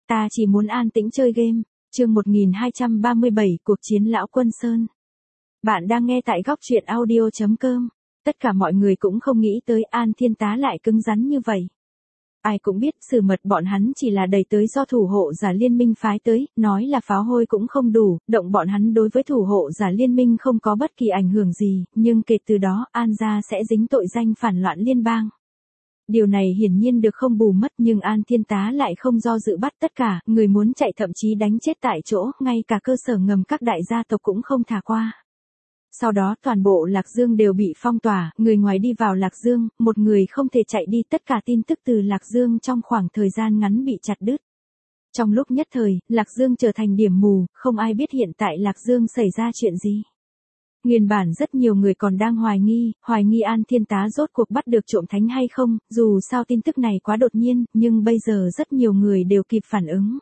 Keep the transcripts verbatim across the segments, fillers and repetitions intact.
ta chỉ muốn an tĩnh chơi game. Chương một nghìn hai trăm ba mươi bảy, cuộc chiến lão Quân Sơn. Bạn đang nghe tại góc truyện audio chấm com. Tất cả mọi người cũng không nghĩ tới An Thiên Tá lại cứng rắn như vậy. Ai cũng biết sự mật bọn hắn chỉ là đẩy tới do thủ hộ giả liên minh phái tới, nói là pháo hôi cũng không đủ, động bọn hắn đối với thủ hộ giả liên minh không có bất kỳ ảnh hưởng gì, nhưng kể từ đó An gia sẽ dính tội danh phản loạn liên bang. Điều này hiển nhiên được không bù mất, nhưng An Thiên Tá lại không do dự bắt tất cả, người muốn chạy thậm chí đánh chết tại chỗ, ngay cả cơ sở ngầm các đại gia tộc cũng không thả qua. Sau đó toàn bộ Lạc Dương đều bị phong tỏa, người ngoài đi vào Lạc Dương, một người không thể chạy đi, tất cả tin tức từ Lạc Dương trong khoảng thời gian ngắn bị chặt đứt. Trong lúc nhất thời, Lạc Dương trở thành điểm mù, không ai biết hiện tại Lạc Dương xảy ra chuyện gì. Nguyên bản rất nhiều người còn đang hoài nghi, hoài nghi An Thiên Tá rốt cuộc bắt được trộm thánh hay không, dù sao tin tức này quá đột nhiên, nhưng bây giờ rất nhiều người đều kịp phản ứng.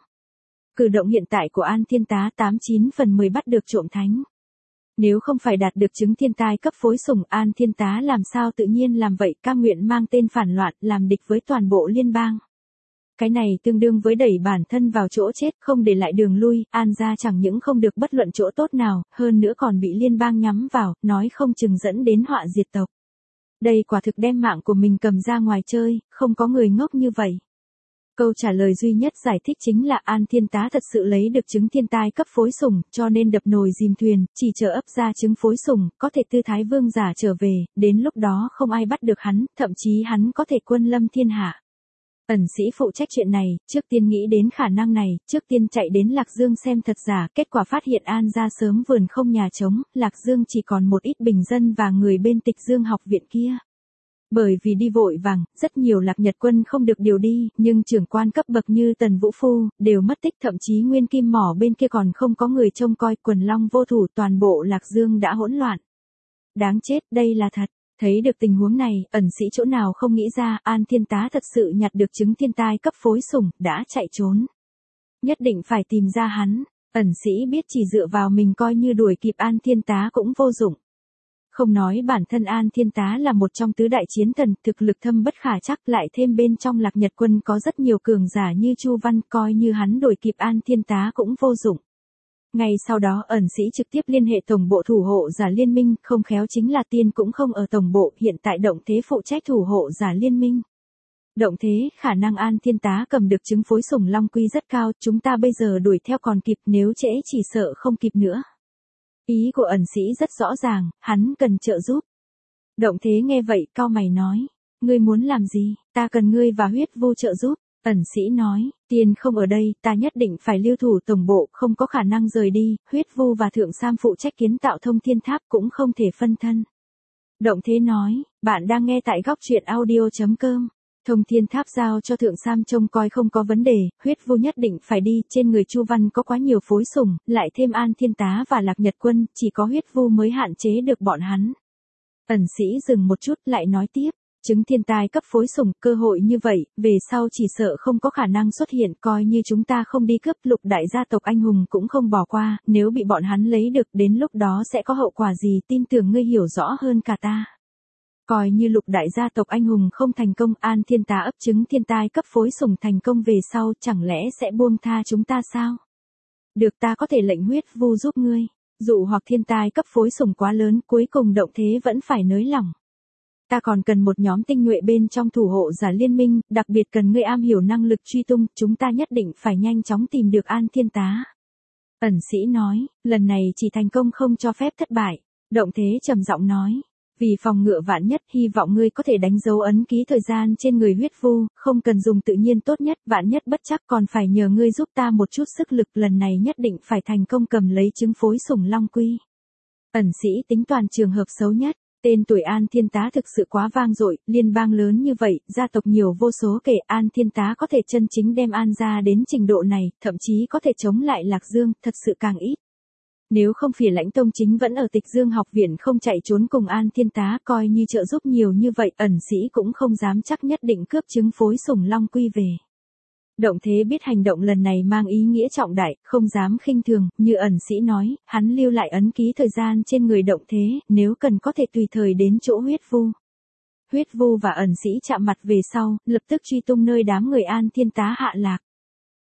Cử động hiện tại của An Thiên Tá tám chín phần mười bắt được trộm thánh. Nếu không phải đạt được chứng thiên tai cấp phối sủng, An Thiên Tá làm sao tự nhiên làm vậy, cam nguyện mang tên phản loạn, làm địch với toàn bộ liên bang. Cái này tương đương với đẩy bản thân vào chỗ chết, không để lại đường lui, An gia chẳng những không được bất luận chỗ tốt nào, hơn nữa còn bị liên bang nhắm vào, nói không chừng dẫn đến họa diệt tộc. Đây quả thực đem mạng của mình cầm ra ngoài chơi, không có người ngốc như vậy. Câu trả lời duy nhất giải thích chính là An Thiên Tá thật sự lấy được chứng thiên tai cấp phối sủng, cho nên đập nồi dìm thuyền, chỉ chờ ấp ra chứng phối sủng, có thể tư thái vương giả trở về, đến lúc đó không ai bắt được hắn, thậm chí hắn có thể quân lâm thiên hạ. Ẩn sĩ phụ trách chuyện này, trước tiên nghĩ đến khả năng này, trước tiên chạy đến Lạc Dương xem thật giả, kết quả phát hiện An gia sớm vườn không nhà trống, Lạc Dương chỉ còn một ít bình dân và người bên Tịch Dương học viện kia. Bởi vì đi vội vàng, rất nhiều Lạc Nhật quân không được điều đi, nhưng trưởng quan cấp bậc như Tần Vũ Phu, đều mất tích, thậm chí Nguyên Kim Mỏ bên kia còn không có người trông coi, quần long vô thủ, toàn bộ Lạc Dương đã hỗn loạn. Đáng chết, đây là thật. Thấy được tình huống này, ẩn sĩ chỗ nào không nghĩ ra, An Thiên Tá thật sự nhặt được chứng thiên tai cấp phối sủng, đã chạy trốn. Nhất định phải tìm ra hắn, ẩn sĩ biết chỉ dựa vào mình coi như đuổi kịp An Thiên Tá cũng vô dụng. Không nói bản thân An Thiên Tá là một trong tứ đại chiến thần, thực lực thâm bất khả trắc, lại thêm bên trong Lạc Nhật quân có rất nhiều cường giả như Chu Văn, coi như hắn đuổi kịp An Thiên Tá cũng vô dụng. Ngay sau đó ẩn sĩ trực tiếp liên hệ tổng bộ thủ hộ giả liên minh, không khéo chính là tiên cũng không ở tổng bộ, hiện tại Động Thế phụ trách thủ hộ giả liên minh. Động Thế, khả năng An Thiên Tá cầm được chứng phối sủng long quy rất cao, chúng ta bây giờ đuổi theo còn kịp, nếu trễ chỉ sợ không kịp nữa. Ý của ẩn sĩ rất rõ ràng, hắn cần trợ giúp. Động Thế nghe vậy, cau mày nói, ngươi muốn làm gì, ta cần ngươi và Huyết Vu trợ giúp. Ẩn sĩ nói, tiên không ở đây, ta nhất định phải lưu thủ tổng bộ, không có khả năng rời đi, Huyết Vu và Thượng Sam phụ trách kiến tạo thông thiên tháp cũng không thể phân thân. Động Thế nói, bạn đang nghe tại góc truyện audio chấm com. Thông thiên tháp giao cho Thượng Sam trông coi không có vấn đề, Huyết Vu nhất định phải đi, trên người Chu Văn có quá nhiều phối sủng, lại thêm An Thiên Tá và Lạc Nhật quân, chỉ có Huyết Vu mới hạn chế được bọn hắn. Ẩn sĩ dừng một chút lại nói tiếp. Chứng thiên tai cấp phối sủng, cơ hội như vậy, về sau chỉ sợ không có khả năng xuất hiện, coi như chúng ta không đi cướp, lục đại gia tộc anh hùng cũng không bỏ qua, nếu bị bọn hắn lấy được, đến lúc đó sẽ có hậu quả gì, tin tưởng ngươi hiểu rõ hơn cả ta. Coi như lục đại gia tộc anh hùng không thành công, An Thiên Tá ấp chứng thiên tai cấp phối sủng thành công về sau, chẳng lẽ sẽ buông tha chúng ta sao? Được, ta có thể lệnh Huyết Vu giúp ngươi, dụ hoặc thiên tai cấp phối sủng quá lớn, cuối cùng Động Thế vẫn phải nới lỏng. Ta còn cần một nhóm tinh nhuệ bên trong thủ hộ giả liên minh, đặc biệt cần ngươi am hiểu năng lực truy tung, chúng ta nhất định phải nhanh chóng tìm được An Thiên Tá. Ẩn sĩ nói, lần này chỉ thành công không cho phép thất bại. Động Thế trầm giọng nói, vì phòng ngừa vạn nhất, hy vọng ngươi có thể đánh dấu ấn ký thời gian trên người Huyết Vu, không cần dùng tự nhiên tốt nhất, vạn nhất bất chắc còn phải nhờ ngươi giúp ta một chút sức lực, lần này nhất định phải thành công cầm lấy chứng phối sủng long quy. Ẩn sĩ tính toàn trường hợp xấu nhất. Tên tuổi An Thiên Tá thực sự quá vang dội, liên bang lớn như vậy, gia tộc nhiều vô số kể, An Thiên Tá có thể chân chính đem An gia đến trình độ này, thậm chí có thể chống lại Lạc Dương, thật sự càng ít. Nếu không Phỉ Lãnh Tông chính vẫn ở Tịch Dương học viện không chạy trốn cùng An Thiên Tá, coi như trợ giúp nhiều như vậy, ẩn sĩ cũng không dám chắc nhất định cướp chứng phối sủng long quy về. Động Thế biết hành động lần này mang ý nghĩa trọng đại, không dám khinh thường, như ẩn sĩ nói, hắn lưu lại ấn ký thời gian trên người Động Thế, nếu cần có thể tùy thời đến chỗ Huyết Vu. Huyết Vu và ẩn sĩ chạm mặt về sau, lập tức truy tung nơi đám người An Thiên Tá hạ lạc.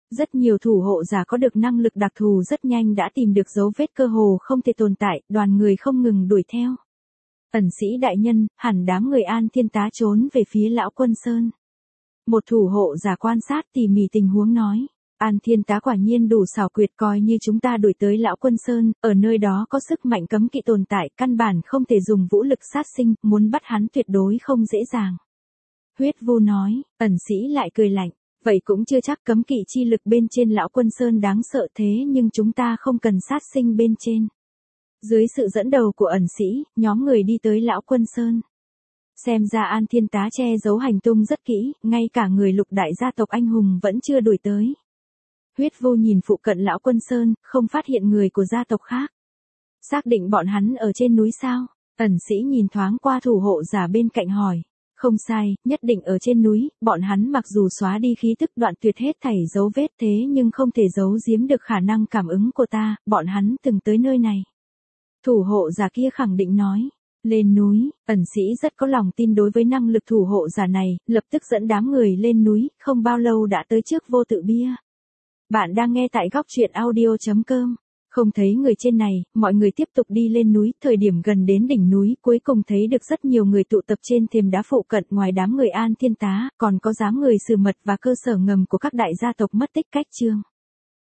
Rất nhiều thủ hộ giả có được năng lực đặc thù rất nhanh đã tìm được dấu vết cơ hồ không thể tồn tại, đoàn người không ngừng đuổi theo. Ẩn sĩ đại nhân, hẳn đám người An Thiên Tá trốn về phía Lão Quân Sơn. Một thủ hộ giả quan sát tỉ mỉ tình huống nói. An Thiên Tá quả nhiên đủ xảo quyệt, coi như chúng ta đuổi tới Lão Quân Sơn, ở nơi đó có sức mạnh cấm kỵ tồn tại, căn bản không thể dùng vũ lực sát sinh, muốn bắt hắn tuyệt đối không dễ dàng. Huyết Vu nói, ẩn sĩ lại cười lạnh, vậy cũng chưa chắc, cấm kỵ chi lực bên trên Lão Quân Sơn đáng sợ thế nhưng chúng ta không cần sát sinh bên trên. Dưới sự dẫn đầu của ẩn sĩ, nhóm người đi tới Lão Quân Sơn. Xem ra An Thiên Tá che giấu hành tung rất kỹ, ngay cả người Lục đại gia tộc anh hùng vẫn chưa đuổi tới. Huyết Vô nhìn phụ cận Lão Quân Sơn, không phát hiện người của gia tộc khác. Xác định bọn hắn ở trên núi sao? Ẩn sĩ nhìn thoáng qua thủ hộ giả bên cạnh hỏi. Không sai, nhất định ở trên núi, bọn hắn mặc dù xóa đi khí tức đoạn tuyệt hết thảy dấu vết thế nhưng không thể giấu giếm được khả năng cảm ứng của ta, bọn hắn từng tới nơi này. Thủ hộ giả kia khẳng định nói. Lên núi, ẩn sĩ rất có lòng tin đối với năng lực thủ hộ giả này, lập tức dẫn đám người lên núi, không bao lâu đã tới trước Vô Tự Bia. Bạn đang nghe tại góc truyện audio chấm com. Không thấy người trên này, mọi người tiếp tục đi lên núi, thời điểm gần đến đỉnh núi, cuối cùng thấy được rất nhiều người tụ tập trên thềm đá phụ cận, ngoài đám người An Thiên Tá, còn có đám người Sử Mật và cơ sở ngầm của các đại gia tộc mất tích cách Trương.